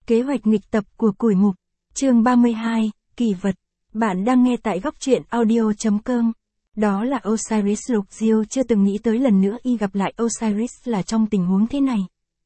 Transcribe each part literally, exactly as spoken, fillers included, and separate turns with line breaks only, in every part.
Kế hoạch nghịch tập của củi mục. Chương ba mươi hai, kỳ vật. Bạn đang nghe tại góc truyện audio chấm com. Đó là Osiris. Lục Diêu chưa từng nghĩ tới lần nữa y gặp lại Osiris là trong tình huống thế này.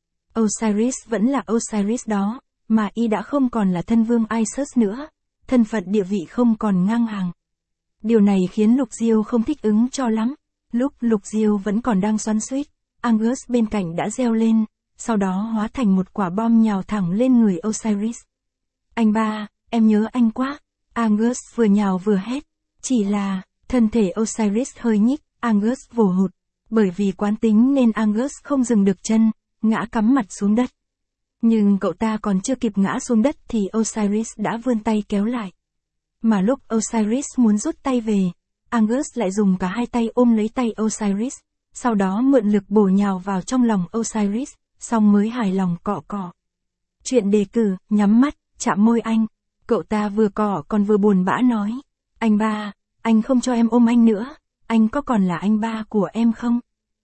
Osiris vẫn là Osiris đó, mà y đã không còn là thân vương Isis nữa, thân phận địa vị không còn ngang hàng. Điều này khiến Lục Diêu không thích ứng cho lắm. Lúc Lục Diêu vẫn còn đang xoắn xuýt, Angus bên cạnh đã reo lên, sau đó hóa thành một quả bom nhào thẳng lên người Osiris. Anh ba, em nhớ anh quá. Angus vừa nhào vừa hét. Chỉ là, thân thể Osiris hơi nhích, Angus vồ hụt. Bởi vì quán tính nên Angus không dừng được chân, ngã cắm mặt xuống đất. Nhưng cậu ta còn chưa kịp ngã xuống đất thì Osiris đã vươn tay kéo lại. Mà lúc Osiris muốn rút tay về, Angus lại dùng cả hai tay ôm lấy tay Osiris, sau đó mượn lực bổ nhào vào trong lòng Osiris, xong mới hài lòng cọ cọ. Chuyện đề cử, nhắm mắt, chạm môi anh. Cậu ta vừa cọ còn vừa buồn bã nói. Anh ba, anh không cho em ôm anh nữa, anh có còn là anh ba của em không?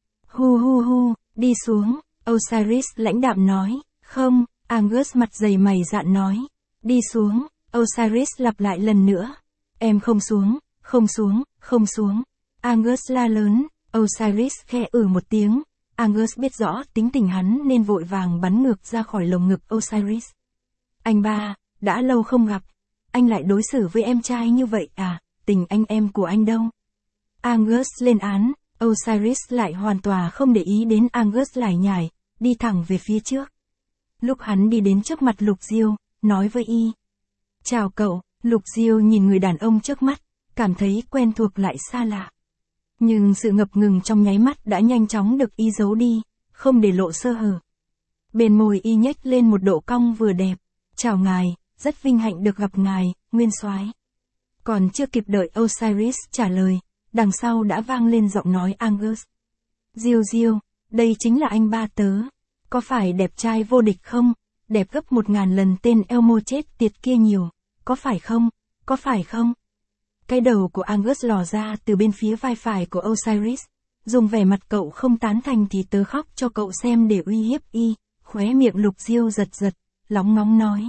Hu hu hu, đi xuống, Osiris lãnh đạm nói. Không, Angus mặt dày mày dạn nói. Đi xuống, Osiris lặp lại lần nữa. Em không xuống, không xuống, không xuống. Angus la lớn, Osiris khe ử một tiếng. Angus biết rõ tính tình hắn nên vội vàng bắn ngược ra khỏi lồng ngực Osiris. Anh ba, đã lâu không gặp, anh lại đối xử với em trai như vậy à, tình anh em của anh đâu? Angus lên án, Osiris lại hoàn toàn không để ý đến Angus lải nhải, đi thẳng về phía trước. Lúc hắn đi đến trước mặt Lục Diêu, nói với y. Chào cậu. Lục Diêu nhìn người đàn ông trước mắt, cảm thấy quen thuộc lại xa lạ. Nhưng sự ngập ngừng trong nháy mắt đã nhanh chóng được y giấu đi, không để lộ sơ hở. Bên môi y nhếch lên một độ cong vừa đẹp. Chào ngài, rất vinh hạnh được gặp ngài, nguyên soái. Còn chưa kịp đợi Osiris trả lời, đằng sau đã vang lên giọng nói Angus. Diêu Diêu, đây chính là anh ba tớ. Có phải đẹp trai vô địch không? Đẹp gấp một ngàn lần tên Elmo chết tiệt kia nhiều. Có phải không? Có phải không? Cái đầu của Angus lò ra từ bên phía vai phải của Osiris. Dùng vẻ mặt cậu không tán thành thì tớ khóc cho cậu xem để uy hiếp y. Khóe miệng Lục Diêu giật giật, lóng ngóng nói.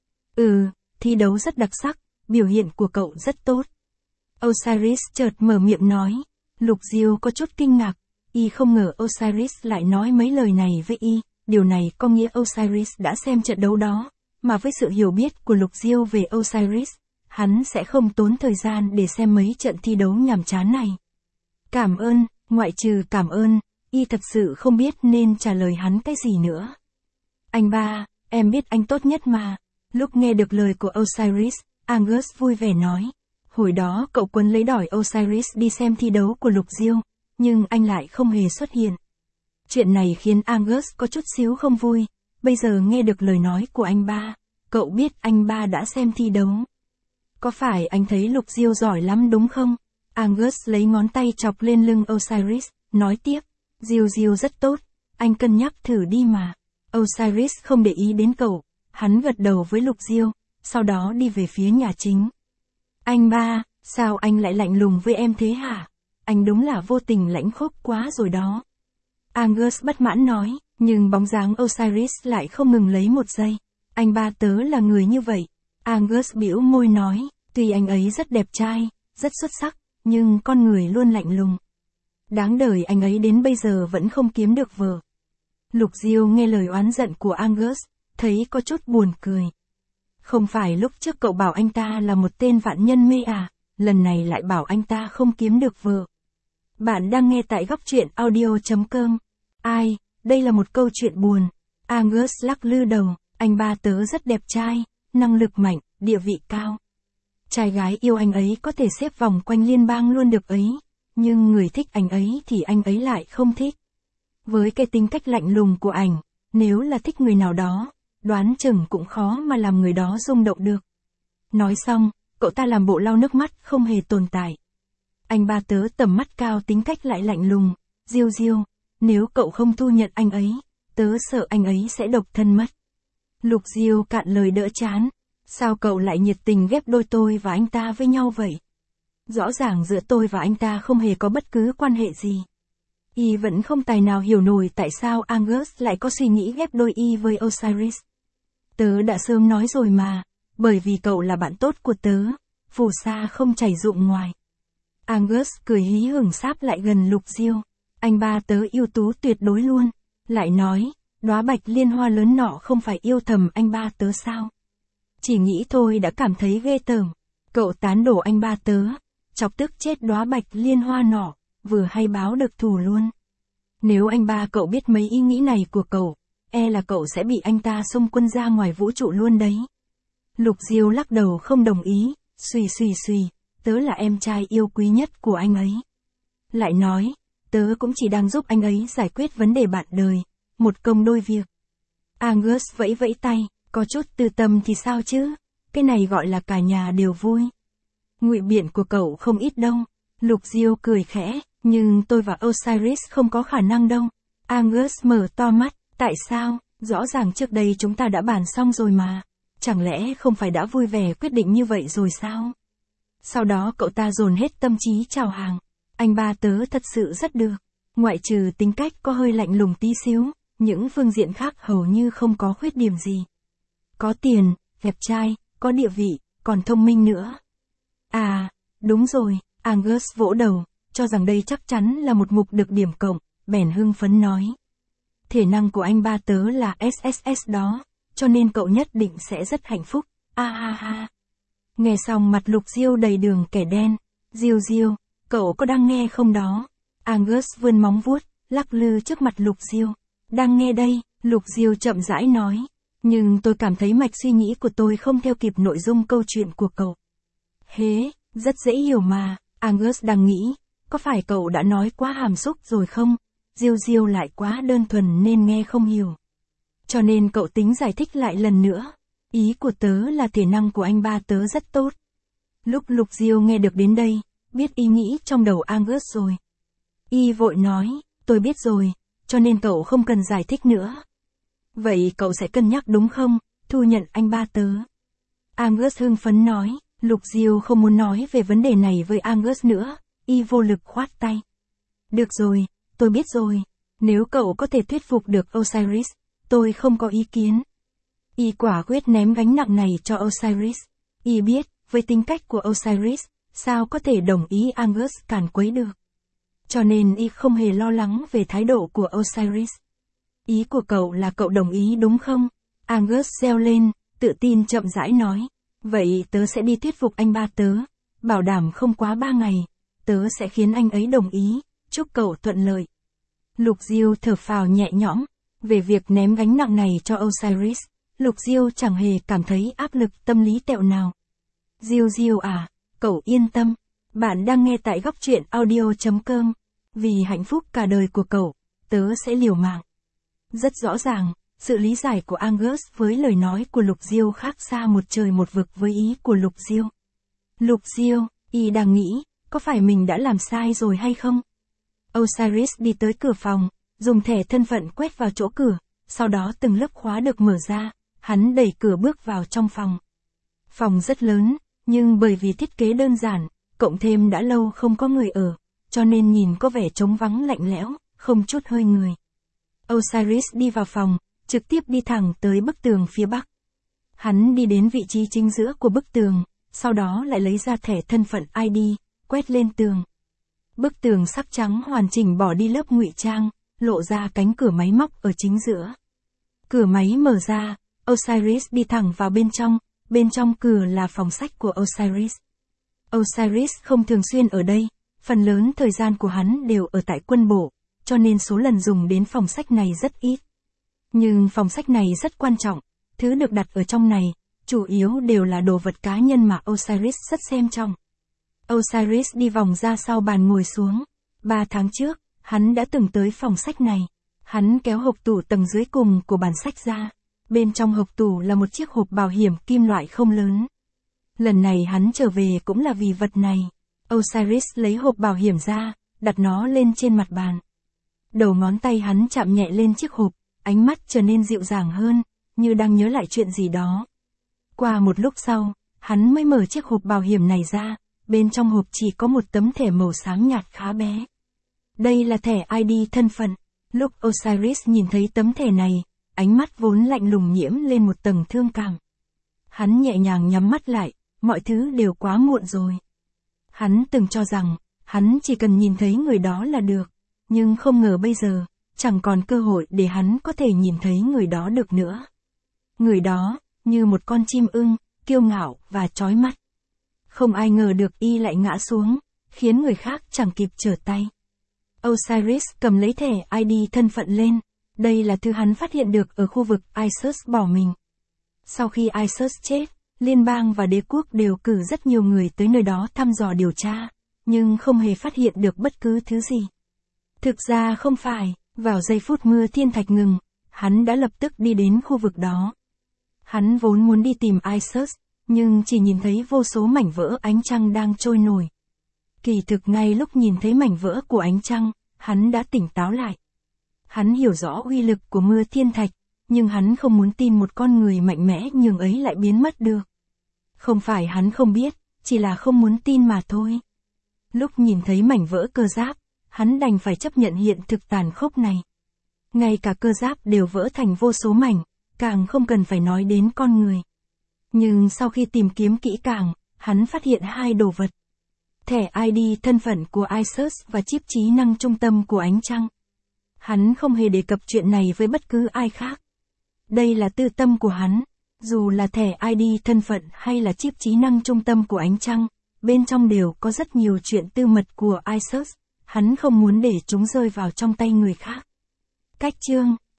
Ừ, thi đấu rất đặc sắc, biểu hiện của cậu rất tốt. Osiris chợt mở miệng nói. Lục Diêu có chút kinh ngạc. Y không ngờ Osiris lại nói mấy lời này với y. Điều này có nghĩa Osiris đã xem trận đấu đó. Mà với sự hiểu biết của Lục Diêu về Osiris, hắn sẽ không tốn thời gian để xem mấy trận thi đấu nhàm chán này. Cảm ơn, ngoại trừ cảm ơn, y thật sự không biết nên trả lời hắn cái gì nữa. Anh ba, em biết anh tốt nhất mà. Lúc nghe được lời của Osiris, Angus vui vẻ nói. Hồi đó cậu quấn lấy đòi Osiris đi xem thi đấu của Lục Diêu, nhưng anh lại không hề xuất hiện. Chuyện này khiến Angus có chút xíu không vui. Bây giờ nghe được lời nói của anh ba, cậu biết anh ba đã xem thi đấu. Có phải anh thấy Lục Diêu giỏi lắm đúng không? Angus lấy ngón tay chọc lên lưng Osiris, nói tiếp. Diêu Diêu rất tốt, anh cân nhắc thử đi mà. Osiris không để ý đến cậu, hắn gật đầu với Lục Diêu, sau đó đi về phía nhà chính. Anh ba, sao anh lại lạnh lùng với em thế hả? Anh đúng là vô tình lãnh khốc quá rồi đó. Angus bất mãn nói, nhưng bóng dáng Osiris lại không ngừng lấy một giây. Anh ba tớ là người như vậy. Angus bĩu môi nói, tuy anh ấy rất đẹp trai, rất xuất sắc, nhưng con người luôn lạnh lùng. Đáng đời anh ấy đến bây giờ vẫn không kiếm được vợ. Lục Diêu nghe lời oán giận của Angus, thấy có chút buồn cười. Không phải lúc trước cậu bảo anh ta là một tên vạn nhân mê à, lần này lại bảo anh ta không kiếm được vợ. Bạn đang nghe tại góc truyện audio chấm com. Ai, đây là một câu chuyện buồn. Angus lắc lư đầu, anh ba tớ rất đẹp trai, năng lực mạnh, địa vị cao. Trai gái yêu anh ấy có thể xếp vòng quanh liên bang luôn được ấy, nhưng người thích anh ấy thì anh ấy lại không thích. Với cái tính cách lạnh lùng của ảnh, nếu là thích người nào đó, đoán chừng cũng khó mà làm người đó rung động được. Nói xong, cậu ta làm bộ lau nước mắt không hề tồn tại. Anh ba tớ tầm mắt cao tính cách lại lạnh lùng. Diêu Diêu, nếu cậu không thu nhận anh ấy, tớ sợ anh ấy sẽ độc thân mất. Lục Diêu cạn lời đỡ chán. Sao cậu lại nhiệt tình ghép đôi tôi và anh ta với nhau vậy? Rõ ràng giữa tôi và anh ta không hề có bất cứ quan hệ gì. Y vẫn không tài nào hiểu nổi tại sao Angus lại có suy nghĩ ghép đôi y với Osiris. Tớ đã sớm nói rồi mà, bởi vì cậu là bạn tốt của tớ, phù sa không chảy rụng ngoài. Angus cười hí hửng sáp lại gần Lục Diêu. Anh ba tớ yêu tú tuyệt đối luôn. Lại nói, đóa bạch liên hoa lớn nọ không phải yêu thầm anh ba tớ sao? Chỉ nghĩ thôi đã cảm thấy ghê tởm. Cậu tán đổ anh ba tớ, chọc tức chết đóa bạch liên hoa nọ, vừa hay báo được thù luôn. Nếu anh ba cậu biết mấy ý nghĩ này của cậu, e là cậu sẽ bị anh ta xông quân ra ngoài vũ trụ luôn đấy. Lục Diêu lắc đầu không đồng ý, xùy xùy xùy, tớ là em trai yêu quý nhất của anh ấy. Lại nói, tớ cũng chỉ đang giúp anh ấy giải quyết vấn đề bạn đời, một công đôi việc. Angus vẫy vẫy tay, có chút tư tâm thì sao chứ, cái này gọi là cả nhà đều vui. Ngụy biện của cậu không ít đâu. Lục Diêu cười khẽ, nhưng tôi và Osiris không có khả năng đâu. Angus mở to mắt, tại sao, rõ ràng trước đây chúng ta đã bàn xong rồi mà. Chẳng lẽ không phải đã vui vẻ quyết định như vậy rồi sao? Sau đó cậu ta dồn hết tâm trí chào hàng. Anh ba tớ thật sự rất được. Ngoại trừ tính cách có hơi lạnh lùng tí xíu, những phương diện khác hầu như không có khuyết điểm gì. Có tiền, đẹp trai, có địa vị, còn thông minh nữa. À, đúng rồi, Angus vỗ đầu, cho rằng đây chắc chắn là một mục được điểm cộng, bèn hưng phấn nói. Thể năng của anh ba tớ là ét ét ét đó, cho nên cậu nhất định sẽ rất hạnh phúc, a ha ha. Nghe xong mặt Lục Diêu đầy đường kẻ đen. Diêu Diêu, cậu có đang nghe không đó? Angus vươn móng vuốt, lắc lư trước mặt Lục Diêu. Đang nghe đây, Lục Diêu chậm rãi nói. Nhưng tôi cảm thấy mạch suy nghĩ của tôi không theo kịp nội dung câu chuyện của cậu. Hế, rất dễ hiểu mà, Angus đang nghĩ, có phải cậu đã nói quá hàm xúc rồi không? Diêu Diêu lại quá đơn thuần nên nghe không hiểu. Cho nên cậu tính giải thích lại lần nữa. Ý của tớ là thể năng của anh ba tớ rất tốt. Lúc Lục Diêu nghe được đến đây, biết ý nghĩ trong đầu Angus rồi. Y vội nói, tôi biết rồi, cho nên cậu không cần giải thích nữa. Vậy cậu sẽ cân nhắc đúng không, thu nhận anh ba tớ? Angus hưng phấn nói, Lục Diêu không muốn nói về vấn đề này với Angus nữa, y vô lực khoát tay. Được rồi, tôi biết rồi, nếu cậu có thể thuyết phục được Osiris, tôi không có ý kiến. Y quả quyết ném gánh nặng này cho Osiris. Y biết, với tính cách của Osiris, sao có thể đồng ý Angus càn quấy được. Cho nên y không hề lo lắng về thái độ của Osiris. Ý của cậu là cậu đồng ý đúng không? Angus reo lên, tự tin chậm rãi nói. Vậy tớ sẽ đi thuyết phục anh ba tớ. Bảo đảm không quá ba ngày. Tớ sẽ khiến anh ấy đồng ý. Chúc cậu thuận lợi. Lục Diêu thở phào nhẹ nhõm. Về việc ném gánh nặng này cho Osiris, Lục Diêu chẳng hề cảm thấy áp lực tâm lý tẹo nào. Diêu Diêu à, cậu yên tâm. Bạn đang nghe tại góc truyện audio chấm com. Vì hạnh phúc cả đời của cậu, tớ sẽ liều mạng. Rất rõ ràng, sự lý giải của Angus với lời nói của Lục Diêu khác xa một trời một vực với ý của Lục Diêu. Lục Diêu, y đang nghĩ, có phải mình đã làm sai rồi hay không? Osiris đi tới cửa phòng, dùng thẻ thân phận quét vào chỗ cửa, sau đó từng lớp khóa được mở ra, hắn đẩy cửa bước vào trong phòng. Phòng rất lớn, nhưng bởi vì thiết kế đơn giản, cộng thêm đã lâu không có người ở, cho nên nhìn có vẻ trống vắng lạnh lẽo, không chút hơi người. Osiris đi vào phòng, trực tiếp đi thẳng tới bức tường phía bắc. Hắn đi đến vị trí chính giữa của bức tường, sau đó lại lấy ra thẻ thân phận i đê, quét lên tường. Bức tường sắc trắng hoàn chỉnh bỏ đi lớp ngụy trang, lộ ra cánh cửa máy móc ở chính giữa. Cửa máy mở ra, Osiris đi thẳng vào bên trong, bên trong cửa là phòng sách của Osiris. Osiris không thường xuyên ở đây, phần lớn thời gian của hắn đều ở tại quân bộ, cho nên số lần dùng đến phòng sách này rất ít. Nhưng phòng sách này rất quan trọng, thứ được đặt ở trong này, chủ yếu đều là đồ vật cá nhân mà Osiris rất xem trọng. Osiris đi vòng ra sau bàn ngồi xuống. Ba tháng trước, hắn đã từng tới phòng sách này. Hắn kéo hộp tủ tầng dưới cùng của bàn sách ra. Bên trong hộp tủ là một chiếc hộp bảo hiểm kim loại không lớn. Lần này hắn trở về cũng là vì vật này. Osiris lấy hộp bảo hiểm ra, đặt nó lên trên mặt bàn. Đầu ngón tay hắn chạm nhẹ lên chiếc hộp, ánh mắt trở nên dịu dàng hơn, như đang nhớ lại chuyện gì đó. Qua một lúc sau, hắn mới mở chiếc hộp bảo hiểm này ra, bên trong hộp chỉ có một tấm thẻ màu xám nhạt khá bé. Đây là thẻ i đê thân phận. Lúc Osiris nhìn thấy tấm thẻ này, ánh mắt vốn lạnh lùng nhiễm lên một tầng thương cảm. Hắn nhẹ nhàng nhắm mắt lại, mọi thứ đều quá muộn rồi. Hắn từng cho rằng, hắn chỉ cần nhìn thấy người đó là được, nhưng không ngờ bây giờ, chẳng còn cơ hội để hắn có thể nhìn thấy người đó được nữa. Người đó, như một con chim ưng, kiêu ngạo và chói mắt. Không ai ngờ được y lại ngã xuống, khiến người khác chẳng kịp trở tay. Osiris cầm lấy thẻ i đê thân phận lên, đây là thứ hắn phát hiện được ở khu vực Isis bỏ mình. Sau khi Isis chết, liên bang và đế quốc đều cử rất nhiều người tới nơi đó thăm dò điều tra, nhưng không hề phát hiện được bất cứ thứ gì. Thực ra không phải, vào giây phút mưa thiên thạch ngừng, hắn đã lập tức đi đến khu vực đó. Hắn vốn muốn đi tìm Isis, nhưng chỉ nhìn thấy vô số mảnh vỡ ánh trăng đang trôi nổi. Kỳ thực ngay lúc nhìn thấy mảnh vỡ của ánh trăng, hắn đã tỉnh táo lại. Hắn hiểu rõ uy lực của mưa thiên thạch, nhưng hắn không muốn tin một con người mạnh mẽ nhường ấy lại biến mất được. Không phải hắn không biết, chỉ là không muốn tin mà thôi. Lúc nhìn thấy mảnh vỡ cơ giáp, hắn đành phải chấp nhận hiện thực tàn khốc này. Ngay cả cơ giáp đều vỡ thành vô số mảnh, càng không cần phải nói đến con người. Nhưng sau khi tìm kiếm kỹ càng, hắn phát hiện hai đồ vật. Thẻ i đê thân phận của Isis và chip trí năng trung tâm của ánh trăng. Hắn không hề đề cập chuyện này với bất cứ ai khác. Đây là tư tâm của hắn, dù là thẻ i đê thân phận hay là chip trí năng trung tâm của ánh trăng, bên trong đều có rất nhiều chuyện tư mật của Isis, hắn không muốn để chúng rơi vào trong tay người khác. Cách chương